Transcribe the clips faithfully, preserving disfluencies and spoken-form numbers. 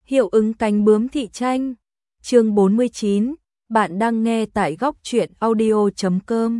Hiệu ứng cánh bướm thị tranh. Chương bốn mươi chín, bạn đang nghe tại góc truyện audio chấm com.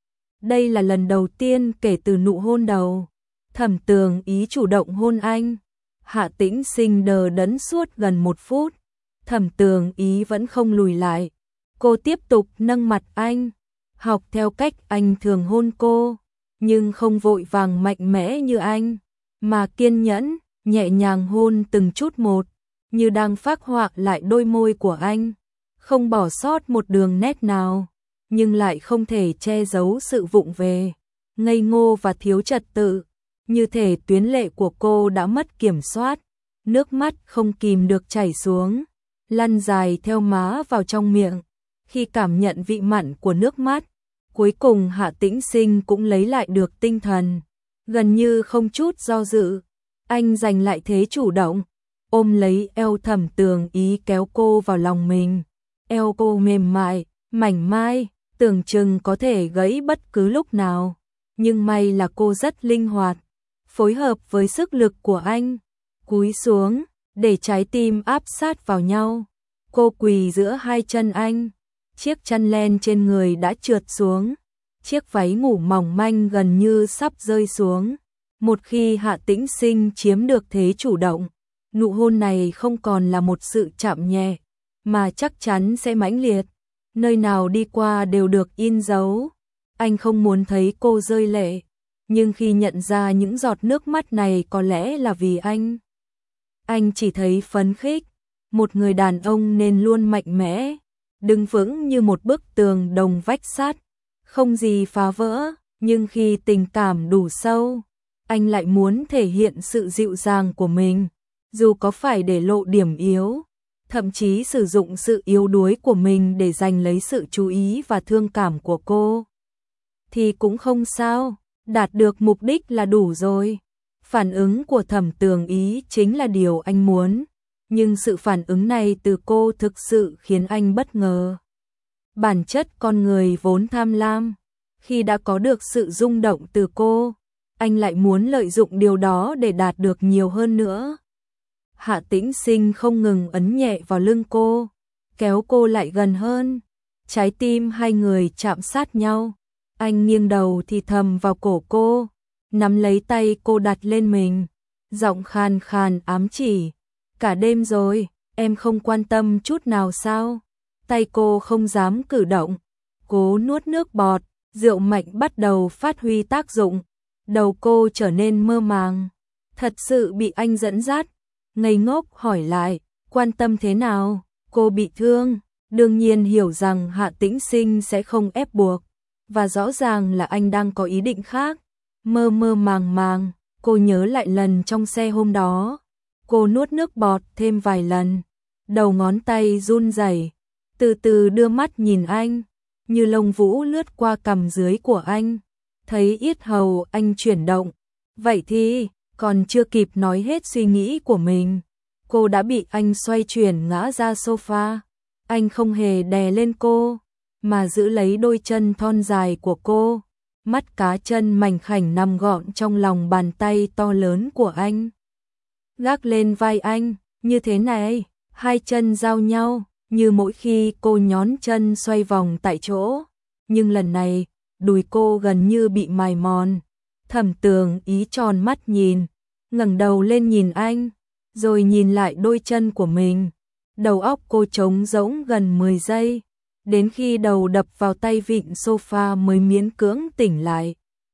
Đây là lần đầu tiên kể từ nụ hôn đầu, Thẩm Tường Ý chủ động hôn anh. Hạ Tĩnh Sinh đờ đẫn suốt gần một phút, Thẩm Tường Ý vẫn không lùi lại. Cô tiếp tục nâng mặt anh, học theo cách anh thường hôn cô, nhưng không vội vàng mạnh mẽ như anh, mà kiên nhẫn, nhẹ nhàng hôn từng chút một, như đang phác họa lại đôi môi của anh, không bỏ sót một đường nét nào, nhưng lại không thể che giấu sự vụng về, ngây ngô và thiếu trật tự, như thể tuyến lệ của cô đã mất kiểm soát, nước mắt không kìm được chảy xuống, lăn dài theo má vào trong miệng. Khi cảm nhận vị mặn của nước mắt, cuối cùng Hạ Tĩnh Sinh cũng lấy lại được tinh thần, gần như không chút do dự, anh giành lại thế chủ động, ôm lấy eo Thẩm Tường Ý kéo cô vào lòng mình. Eo cô mềm mại, mảnh mai, tưởng chừng có thể gãy bất cứ lúc nào, nhưng may là cô rất linh hoạt, phối hợp với sức lực của anh, cúi xuống, để trái tim áp sát vào nhau. Cô quỳ giữa hai chân anh, chiếc chăn len trên người đã trượt xuống, chiếc váy ngủ mỏng manh gần như sắp rơi xuống. Một khi Hạ Tĩnh Sinh chiếm được thế chủ động, nụ hôn này không còn là một sự chạm nhẹ, mà chắc chắn sẽ mãnh liệt, nơi nào đi qua đều được in dấu. Anh không muốn thấy cô rơi lệ, nhưng khi nhận ra những giọt nước mắt này có lẽ là vì anh, anh chỉ thấy phấn khích. Một người đàn ông nên luôn mạnh mẽ, đứng vững như một bức tường đồng vách sắt, không gì phá vỡ, nhưng khi tình cảm đủ sâu, anh lại muốn thể hiện sự dịu dàng của mình, dù có phải để lộ điểm yếu, thậm chí sử dụng sự yếu đuối của mình để giành lấy sự chú ý và thương cảm của cô. Thì cũng không sao, đạt được mục đích là đủ rồi. Phản ứng của Thẩm Tường Ý chính là điều anh muốn, nhưng sự phản ứng này từ cô thực sự khiến anh bất ngờ. Bản chất con người vốn tham lam, khi đã có được sự rung động từ cô, anh lại muốn lợi dụng điều đó để đạt được nhiều hơn nữa. Hạ Tĩnh Sinh không ngừng ấn nhẹ vào lưng cô, kéo cô lại gần hơn, trái tim hai người chạm sát nhau. Anh nghiêng đầu thì thầm vào cổ cô, nắm lấy tay cô đặt lên mình, giọng khàn khàn ám chỉ. Cả đêm rồi, em không quan tâm chút nào sao? Tay cô không dám cử động, cố nuốt nước bọt, rượu mạnh bắt đầu phát huy tác dụng. Đầu cô trở nên mơ màng, thật sự bị anh dẫn dắt, ngây ngốc hỏi lại, quan tâm thế nào? Cô bị thương, đương nhiên hiểu rằng Hạ Tĩnh Sinh sẽ không ép buộc, và rõ ràng là anh đang có ý định khác. Mơ mơ màng màng, cô nhớ lại lần trong xe hôm đó. Cô nuốt nước bọt thêm vài lần, đầu ngón tay run rẩy, từ từ đưa mắt nhìn anh, như lông vũ lướt qua cằm dưới của anh, thấy yết hầu anh chuyển động. Vậy thì, còn chưa kịp nói hết suy nghĩ của mình, cô đã bị anh xoay chuyển ngã ra sofa. Anh không hề đè lên cô, mà giữ lấy đôi chân thon dài của cô, mắt cá chân mảnh khảnh nằm gọn trong lòng bàn tay to lớn của anh. Gác lên vai anh, như thế này, hai chân giao nhau, như mỗi khi cô nhón chân xoay vòng tại chỗ. Nhưng lần này, đùi cô gần như bị mài mòn. Thẩm Tường Ý tròn mắt nhìn, ngẩng đầu lên nhìn anh, rồi nhìn lại đôi chân của mình. Đầu óc cô trống rỗng gần mười giây, đến khi đầu đập vào tay vịn sofa mới miễn cưỡng tỉnh lại.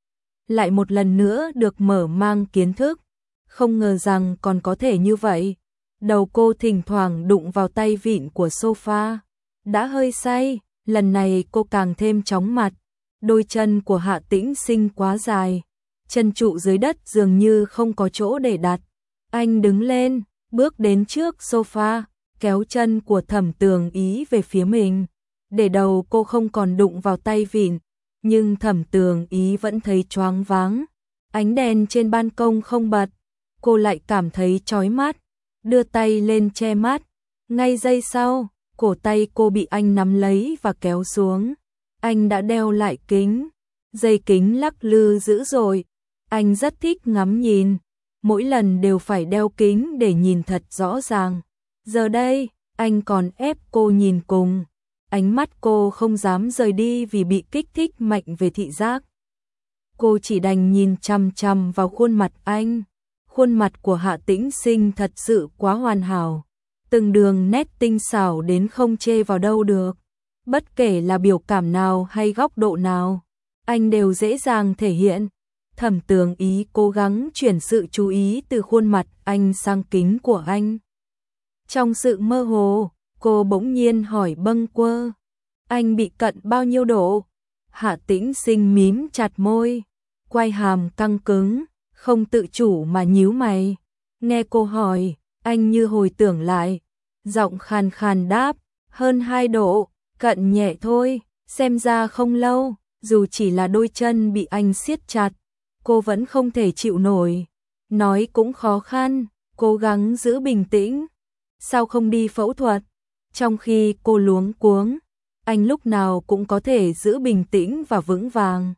Lại một lần nữa được mở mang kiến thức. Không ngờ rằng còn có thể như vậy. Đầu cô thỉnh thoảng đụng vào tay vịn của sofa. Đã hơi say, lần này cô càng thêm chóng mặt. Đôi chân của Hạ Tĩnh Sinh quá dài, chân trụ dưới đất dường như không có chỗ để đặt. Anh đứng lên, bước đến trước sofa, kéo chân của Thẩm Tường Ý về phía mình, để đầu cô không còn đụng vào tay vịn. Nhưng Thẩm Tường Ý vẫn thấy choáng váng. Ánh đèn trên ban công không bật, cô lại cảm thấy chói mắt, đưa tay lên che mắt. Ngay giây sau, cổ tay cô bị anh nắm lấy và kéo xuống. Anh đã đeo lại kính, dây kính lắc lư dữ dội. Anh rất thích ngắm nhìn, mỗi lần đều phải đeo kính để nhìn thật rõ ràng. Giờ đây, anh còn ép cô nhìn cùng. Ánh mắt cô không dám rời đi vì bị kích thích mạnh về thị giác. Cô chỉ đành nhìn chằm chằm vào khuôn mặt anh. Khuôn mặt của Hạ Tĩnh Sinh thật sự quá hoàn hảo. Từng đường nét tinh xảo đến không chê vào đâu được. Bất kể là biểu cảm nào hay góc độ nào, anh đều dễ dàng thể hiện. Thẩm Tường Ý cố gắng chuyển sự chú ý từ khuôn mặt anh sang kính của anh. Trong sự mơ hồ, cô bỗng nhiên hỏi Bâng Quơ, anh bị cận bao nhiêu độ? Hạ Tĩnh Sinh mím chặt môi, quai hàm căng cứng, không tự chủ mà nhíu mày. Nghe cô hỏi, anh như hồi tưởng lại, giọng khàn khàn đáp, hơn hai độ, cận nhẹ thôi, xem ra không lâu, dù chỉ là đôi chân bị anh siết chặt, cô vẫn không thể chịu nổi. Nói cũng khó khăn, cố gắng giữ bình tĩnh. Sao không đi phẫu thuật? Trong khi cô luống cuống, anh lúc nào cũng có thể giữ bình tĩnh và vững vàng.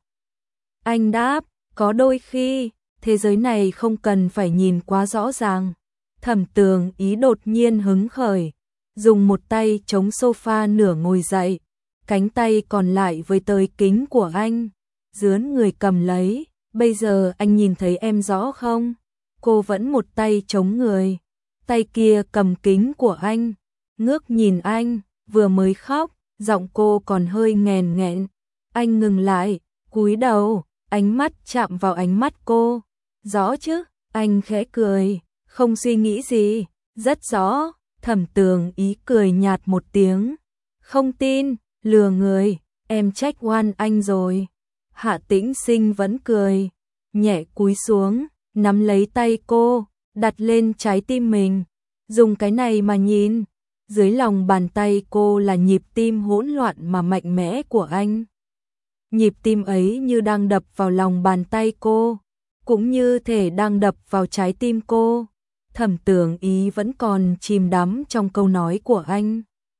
Anh đáp, có đôi khi, thế giới này không cần phải nhìn quá rõ ràng. Thẩm Tường Ý đột nhiên hứng khởi, dùng một tay chống sofa nửa ngồi dậy, cánh tay còn lại với tới kính của anh, dướn người cầm lấy. Bây giờ anh nhìn thấy em rõ không? Cô vẫn một tay chống người, tay kia cầm kính của anh, ngước nhìn anh, vừa mới khóc, giọng cô còn hơi nghèn nghẹn. Anh ngừng lại, cúi đầu, ánh mắt chạm vào ánh mắt cô. Rõ chứ? Anh khẽ cười, không suy nghĩ gì, rất rõ. Thẩm Tường Ý cười nhạt một tiếng, không tin, lừa người, em trách oan anh rồi. Hạ Tĩnh Sinh vẫn cười, nhẹ cúi xuống, nắm lấy tay cô, đặt lên trái tim mình, dùng cái này mà nhìn. Dưới lòng bàn tay cô là nhịp tim hỗn loạn mà mạnh mẽ của anh. Nhịp tim ấy như đang đập vào lòng bàn tay cô, cũng như thể đang đập vào trái tim cô. Thẩm Tường Ý vẫn còn chìm đắm trong câu nói của anh,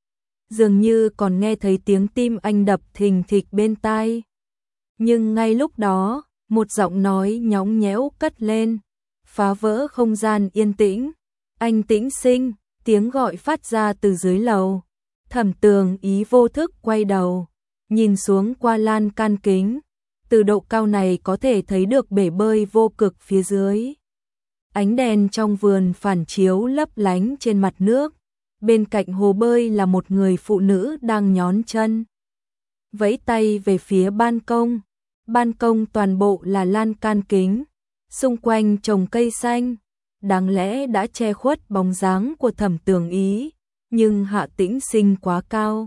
dường như còn nghe thấy tiếng tim anh đập thình thịch bên tai. Nhưng ngay lúc đó, một giọng nói nhõng nhẽo cất lên, phá vỡ không gian yên tĩnh. Anh Tĩnh Sinh, tiếng gọi phát ra từ dưới lầu. Thẩm Tường Ý vô thức quay đầu, nhìn xuống qua lan can kính. Từ độ cao này có thể thấy được bể bơi vô cực phía dưới. Ánh đèn trong vườn phản chiếu lấp lánh trên mặt nước. Bên cạnh hồ bơi là một người phụ nữ đang nhón chân, vẫy tay về phía ban công. Ban công toàn bộ là lan can kính, xung quanh trồng cây xanh, đáng lẽ đã che khuất bóng dáng của Thẩm Tường Ý, nhưng Hạ Tĩnh Sinh quá cao,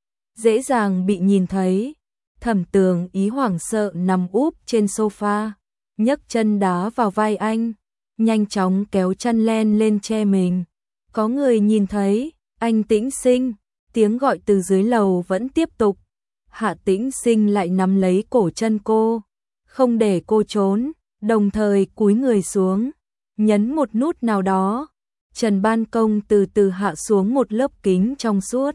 dễ dàng bị nhìn thấy. Thẩm Tường Ý hoảng sợ nằm úp trên sofa, nhấc chân đá vào vai anh, nhanh chóng kéo chăn len lên che mình. Có người nhìn thấy, anh Tĩnh Sinh, tiếng gọi từ dưới lầu vẫn tiếp tục. Hạ Tĩnh Sinh lại nắm lấy cổ chân cô, không để cô trốn, đồng thời cúi người xuống, nhấn một nút nào đó. Trần ban công từ từ hạ xuống một lớp kính trong suốt,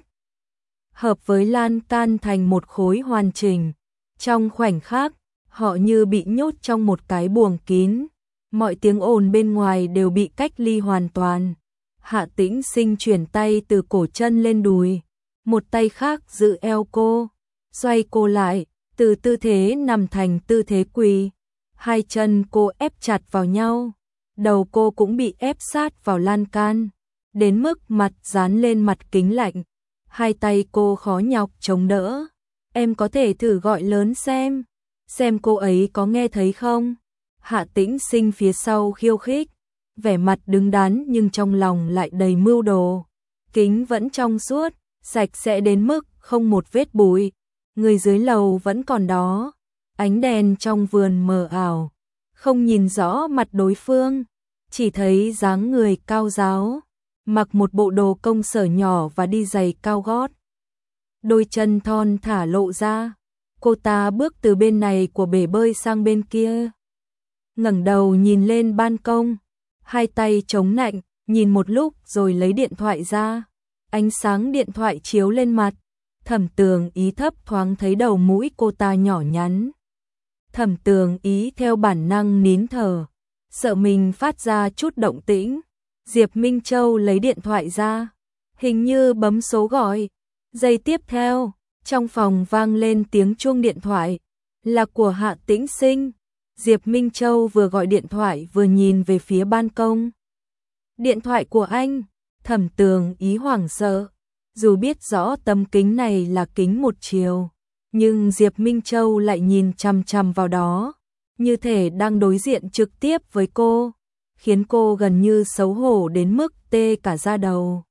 hợp với lan can thành một khối hoàn chỉnh. Trong khoảnh khắc, họ như bị nhốt trong một cái buồng kín, mọi tiếng ồn bên ngoài đều bị cách ly hoàn toàn. Hạ Tĩnh Sinh chuyển tay từ cổ chân lên đùi, một tay khác giữ eo cô, xoay cô lại, từ tư thế nằm thành tư thế quỳ. Hai chân cô ép chặt vào nhau, đầu cô cũng bị ép sát vào lan can, đến mức mặt dán lên mặt kính lạnh. Hai tay cô khó nhọc chống đỡ. Em có thể thử gọi lớn xem, xem cô ấy có nghe thấy không? Hạ Tĩnh Sinh phía sau khiêu khích, vẻ mặt đứng đắn nhưng trong lòng lại đầy mưu đồ. Kính vẫn trong suốt, sạch sẽ đến mức không một vết bụi. Người dưới lầu vẫn còn đó. Ánh đèn trong vườn mờ ảo, không nhìn rõ mặt đối phương, chỉ thấy dáng người cao ráo, mặc một bộ đồ công sở nhỏ và đi giày cao gót. Đôi chân thon thả lộ ra, cô ta bước từ bên này của bể bơi sang bên kia. Ngẩng đầu nhìn lên ban công, hai tay chống nạnh, nhìn một lúc rồi lấy điện thoại ra. Ánh sáng điện thoại chiếu lên mặt, Thẩm Tường Ý thấp thoáng thấy đầu mũi cô ta nhỏ nhắn. Thẩm Tường Ý theo bản năng nín thở, sợ mình phát ra chút động tĩnh. Diệp Minh Châu lấy điện thoại ra, hình như bấm số gọi. Giây tiếp theo, trong phòng vang lên tiếng chuông điện thoại, là của Hạ Tĩnh Sinh. Diệp Minh Châu vừa gọi điện thoại vừa nhìn về phía ban công. Điện thoại của anh. Thẩm Tường Ý hoảng sợ, dù biết rõ tấm kính này là kính một chiều, nhưng Diệp Minh Châu lại nhìn chằm chằm vào đó, như thể đang đối diện trực tiếp với cô, khiến cô gần như xấu hổ đến mức tê cả da đầu.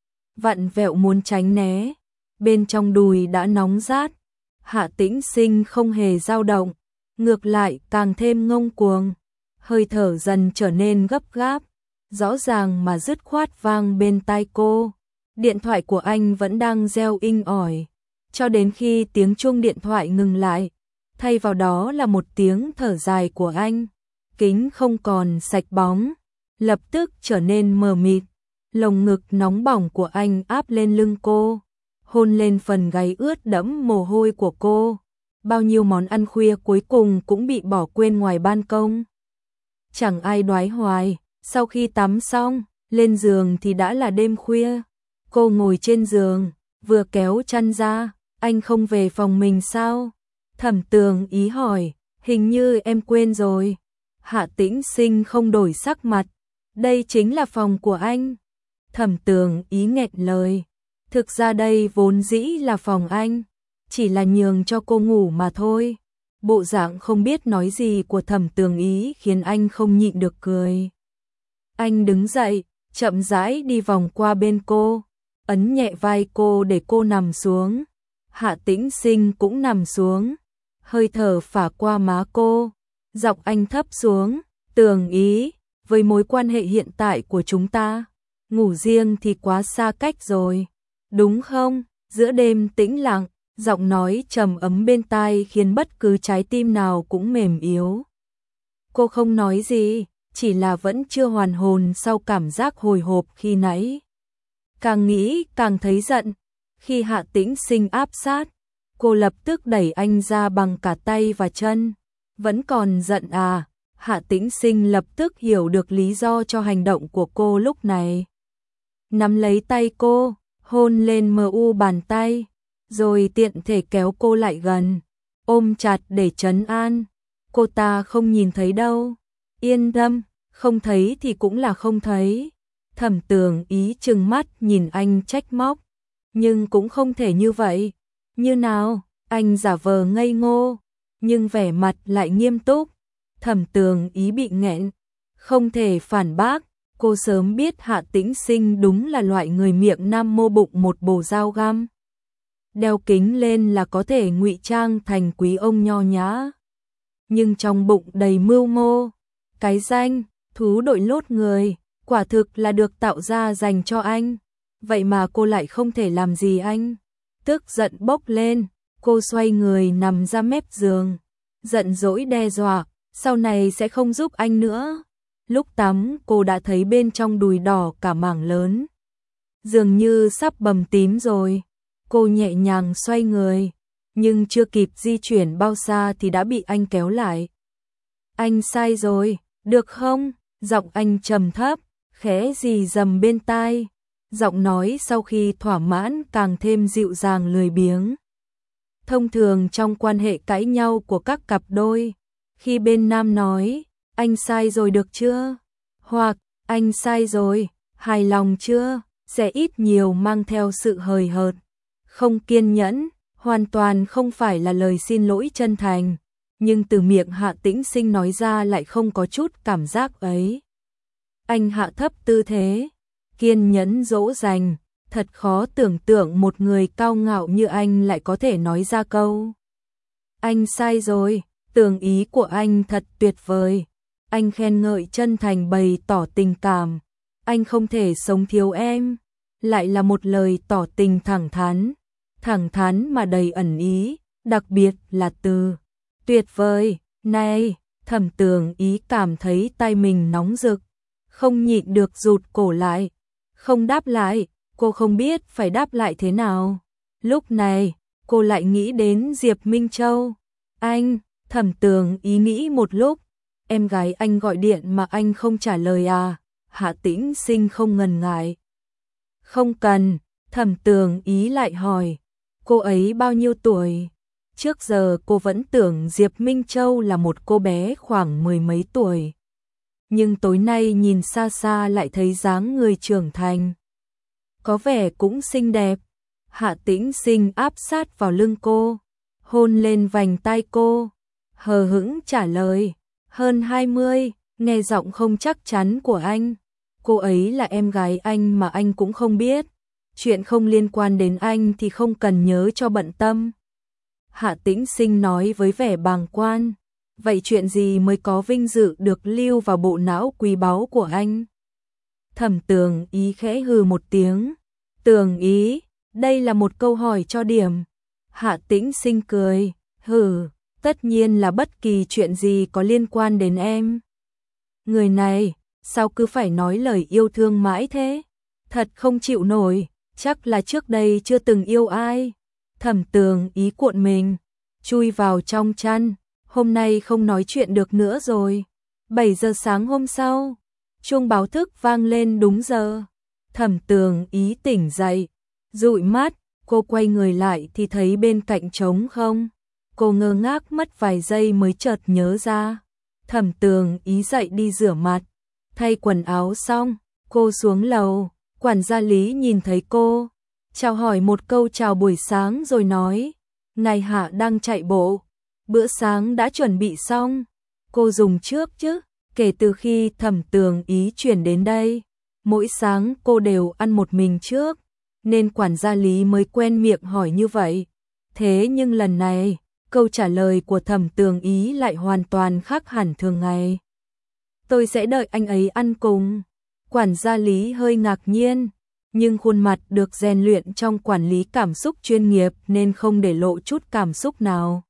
Vặn vẹo muốn tránh né, bên trong đùi đã nóng rát. Hạ Tĩnh Sinh không hề dao động, ngược lại càng thêm ngông cuồng, hơi thở dần trở nên gấp gáp, rõ ràng mà dứt khoát vang bên tai cô. Điện thoại của anh vẫn đang reo inh ỏi, cho đến khi tiếng chuông điện thoại ngừng lại, thay vào đó là một tiếng thở dài của anh. Kính không còn sạch bóng, lập tức trở nên mờ mịt. Lồng ngực nóng bỏng của anh áp lên lưng cô, hôn lên phần gáy ướt đẫm mồ hôi của cô. Bao nhiêu món ăn khuya cuối cùng cũng bị bỏ quên ngoài ban công. Chẳng ai đoái hoài, sau khi tắm xong, lên giường thì đã là đêm khuya. Cô ngồi trên giường, vừa kéo chăn ra, anh không về phòng mình sao? Thẩm Tường Ý hỏi, hình như em quên rồi. Hạ Tĩnh Sinh không đổi sắc mặt, đây chính là phòng của anh. Thẩm Tường Ý nghẹn lời, thực ra đây vốn dĩ là phòng anh, chỉ là nhường cho cô ngủ mà thôi. Bộ dạng không biết nói gì của Thẩm Tường Ý khiến anh không nhịn được cười. Anh đứng dậy, chậm rãi đi vòng qua bên cô, ấn nhẹ vai cô để cô nằm xuống. Hạ Tĩnh Sinh cũng nằm xuống, hơi thở phả qua má cô, giọng anh thấp xuống, Tường Ý, với mối quan hệ hiện tại của chúng ta, ngủ riêng thì quá xa cách rồi, đúng không? Giữa đêm tĩnh lặng, giọng nói trầm ấm bên tai khiến bất cứ trái tim nào cũng mềm yếu. Cô không nói gì, chỉ là vẫn chưa hoàn hồn sau cảm giác hồi hộp khi nãy. Càng nghĩ càng thấy giận, khi Hạ Tĩnh Sinh áp sát, cô lập tức đẩy anh ra bằng cả tay và chân. Vẫn còn giận à? Hạ Tĩnh Sinh lập tức hiểu được lý do cho hành động của cô lúc này. Nắm lấy tay cô, hôn lên mờ u bàn tay, rồi tiện thể kéo cô lại gần, ôm chặt để trấn an. Cô ta không nhìn thấy đâu. Yên tâm, không thấy thì cũng là không thấy. Thẩm Tường Ý trừng mắt nhìn anh trách móc, nhưng cũng không thể như vậy. Như nào? Anh giả vờ ngây ngô, nhưng vẻ mặt lại nghiêm túc. Thẩm Tường Ý bị nghẹn, không thể phản bác. Cô sớm biết Hạ Tĩnh Sinh đúng là loại người miệng nam mô bụng một bồ dao găm. Đeo kính lên là có thể ngụy trang thành quý ông nho nhã, nhưng trong bụng đầy mưu mô. Cái danh thú đội lốt người quả thực là được tạo ra dành cho anh, vậy mà cô lại không thể làm gì anh. Tức giận bốc lên, cô xoay người nằm ra mép giường, giận dỗi đe dọa, sau này sẽ không giúp anh nữa. Lúc tắm cô đã thấy bên trong đùi đỏ cả mảng lớn, dường như sắp bầm tím rồi. Cô nhẹ nhàng xoay người, nhưng chưa kịp di chuyển bao xa thì đã bị anh kéo lại. Anh sai rồi, được không? Giọng anh trầm thấp, khẽ rì rầm bên tai. Giọng nói sau khi thỏa mãn càng thêm dịu dàng lười biếng. Thông thường trong quan hệ cãi nhau của các cặp đôi, khi bên nam nói, anh sai rồi được chưa? Hoặc, anh sai rồi, hài lòng chưa? Sẽ ít nhiều mang theo sự hời hợt, không kiên nhẫn, hoàn toàn không phải là lời xin lỗi chân thành. Nhưng từ miệng Hạ Tĩnh Sinh nói ra lại không có chút cảm giác ấy. Anh hạ thấp tư thế, kiên nhẫn dỗ dành, thật khó tưởng tượng một người cao ngạo như anh lại có thể nói ra câu anh sai rồi. Tường Ý của anh thật tuyệt vời. Anh khen ngợi chân thành bày tỏ tình cảm. Anh không thể sống thiếu em. Lại là một lời tỏ tình thẳng thắn, thẳng thắn mà đầy ẩn ý, đặc biệt là từ tuyệt vời. Này, Thẩm Tường Ý cảm thấy tay mình nóng rực, không nhịn được rụt cổ lại, không đáp lại. Cô không biết phải đáp lại thế nào. Lúc này, cô lại nghĩ đến Diệp Minh Châu. Anh, Thẩm Tường Ý nghĩ một lúc, em gái anh gọi điện mà anh không trả lời à? Hạ Tĩnh Sinh không ngần ngại. Không cần, Thẩm Tường Ý lại hỏi, cô ấy bao nhiêu tuổi? Trước giờ cô vẫn tưởng Diệp Minh Châu là một cô bé khoảng mười mấy tuổi. Nhưng tối nay nhìn xa xa lại thấy dáng người trưởng thành. Có vẻ cũng xinh đẹp. Hạ Tĩnh Sinh áp sát vào lưng cô, hôn lên vành tai cô, hờ hững trả lời, hơn hai mươi, nghe giọng không chắc chắn của anh. Cô ấy là em gái anh mà anh cũng không biết. Chuyện không liên quan đến anh thì không cần nhớ cho bận tâm. Hạ Tĩnh Sinh nói với vẻ bàng quan. Vậy chuyện gì mới có vinh dự được lưu vào bộ não quý báu của anh? Thẩm Tường Ý khẽ hừ một tiếng. Tường Ý, đây là một câu hỏi cho điểm. Hạ Tĩnh Sinh cười, hừ, tất nhiên là bất kỳ chuyện gì có liên quan đến em. Người này, sao cứ phải nói lời yêu thương mãi thế? Thật không chịu nổi, chắc là trước đây chưa từng yêu ai. Thẩm Tường Ý cuộn mình, chui vào trong chăn, hôm nay không nói chuyện được nữa rồi. bảy giờ sáng hôm sau, chuông báo thức vang lên đúng giờ. Thẩm Tường Ý tỉnh dậy, dụi mắt, cô quay người lại thì thấy bên cạnh trống không. Cô ngơ ngác mất vài giây mới chợt nhớ ra. Thẩm Tường Ý dậy đi rửa mặt, thay quần áo xong, cô xuống lầu, quản gia Lý nhìn thấy cô, chào hỏi một câu chào buổi sáng rồi nói, ngài Hạ đang chạy bộ, bữa sáng đã chuẩn bị xong, cô dùng trước chứ, kể từ khi Thẩm Tường Ý chuyển đến đây, mỗi sáng cô đều ăn một mình trước, nên quản gia Lý mới quen miệng hỏi như vậy. Thế nhưng lần này, câu trả lời của Thẩm Tường Ý lại hoàn toàn khác hẳn thường ngày. Tôi sẽ đợi anh ấy ăn cùng. Quản gia Lý hơi ngạc nhiên, nhưng khuôn mặt được rèn luyện trong quản lý cảm xúc chuyên nghiệp nên không để lộ chút cảm xúc nào.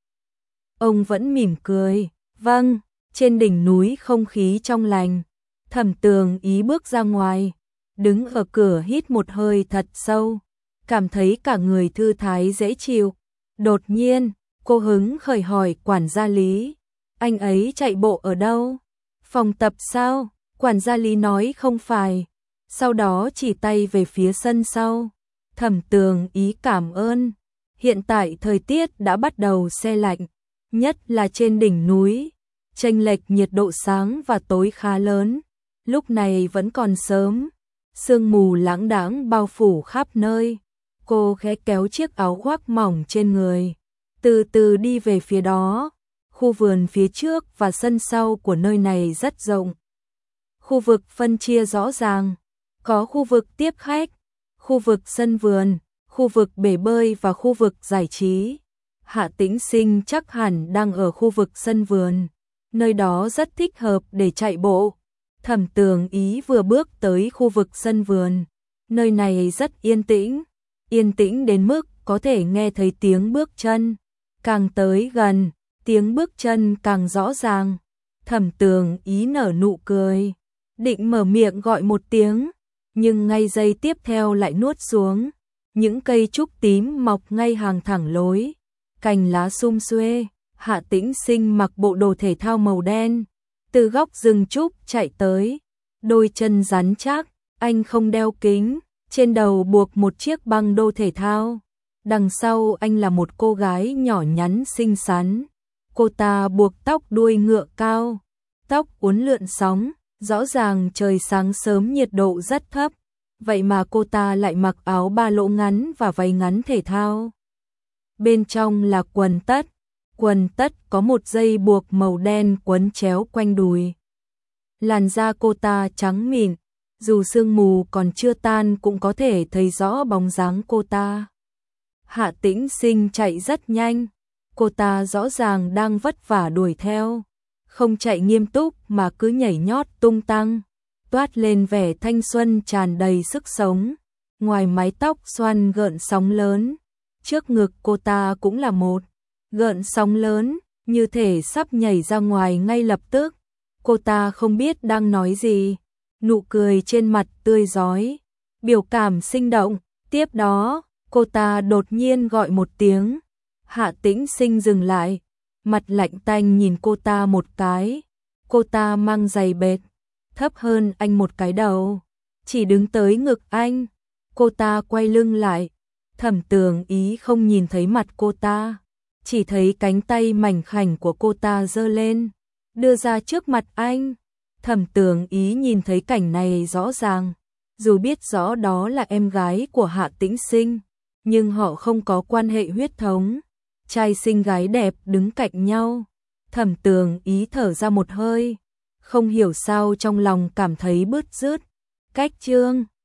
Ông vẫn mỉm cười, vâng, trên đỉnh núi không khí trong lành. Thẩm Tường Ý bước ra ngoài, đứng ở cửa hít một hơi thật sâu, cảm thấy cả người thư thái dễ chịu. Đột nhiên, cô hứng khởi hỏi quản gia Lý, anh ấy chạy bộ ở đâu? Phòng tập sao? Quản gia Lý nói không phải, sau đó chỉ tay về phía sân sau. Thẩm Tường Ý cảm ơn, hiện tại thời tiết đã bắt đầu se lạnh, nhất là trên đỉnh núi, chênh lệch nhiệt độ sáng và tối khá lớn, lúc này vẫn còn sớm, sương mù lãng đãng bao phủ khắp nơi. Cô khẽ kéo chiếc áo khoác mỏng trên người, từ từ đi về phía đó. Khu vườn phía trước và sân sau của nơi này rất rộng. Khu vực phân chia rõ ràng, có khu vực tiếp khách, khu vực sân vườn, khu vực bể bơi và khu vực giải trí. Hạ Tĩnh Sinh chắc hẳn đang ở khu vực sân vườn, nơi đó rất thích hợp để chạy bộ. Thẩm Tường Ý vừa bước tới khu vực sân vườn, nơi này rất yên tĩnh, yên tĩnh đến mức có thể nghe thấy tiếng bước chân, càng tới gần, tiếng bước chân càng rõ ràng. Thẩm Tường Ý nở nụ cười, định mở miệng gọi một tiếng, nhưng ngay giây tiếp theo lại nuốt xuống. Những cây trúc tím mọc ngay hàng thẳng lối, cành lá sum xuê. Hạ Tĩnh Sinh mặc bộ đồ thể thao màu đen, từ góc rừng trúc chạy tới, đôi chân rắn chắc, anh không đeo kính, trên đầu buộc một chiếc băng đô thể thao. Đằng sau anh là một cô gái nhỏ nhắn xinh xắn. Cô ta buộc tóc đuôi ngựa cao, tóc uốn lượn sóng, rõ ràng trời sáng sớm nhiệt độ rất thấp, vậy mà cô ta lại mặc áo ba lỗ ngắn và váy ngắn thể thao. Bên trong là quần tất, quần tất có một dây buộc màu đen quấn chéo quanh đùi. Làn da cô ta trắng mịn, dù sương mù còn chưa tan cũng có thể thấy rõ bóng dáng cô ta. Hạ Tĩnh Sinh chạy rất nhanh, cô ta rõ ràng đang vất vả đuổi theo, không chạy nghiêm túc mà cứ nhảy nhót tung tăng, toát lên vẻ thanh xuân tràn đầy sức sống. Ngoài mái tóc xoăn gợn sóng lớn, trước ngực cô ta cũng là một gợn sóng lớn, như thể sắp nhảy ra ngoài ngay lập tức. Cô ta không biết đang nói gì, nụ cười trên mặt tươi rói, biểu cảm sinh động. Tiếp đó, cô ta đột nhiên gọi một tiếng. Hạ Tĩnh Sinh dừng lại, mặt lạnh tanh nhìn cô ta một cái. Cô ta mang giày bệt, thấp hơn anh một cái đầu, chỉ đứng tới ngực anh. Cô ta quay lưng lại, Thẩm Tường Ý không nhìn thấy mặt cô ta, chỉ thấy cánh tay mảnh khảnh của cô ta giơ lên, đưa ra trước mặt anh. Thẩm Tường Ý nhìn thấy cảnh này rõ ràng, dù biết rõ đó là em gái của Hạ Tĩnh Sinh, nhưng họ không có quan hệ huyết thống. Trai xinh gái đẹp đứng cạnh nhau, Thẩm Tường Ý thở ra một hơi, không hiểu sao trong lòng cảm thấy bứt rứt. Cách chương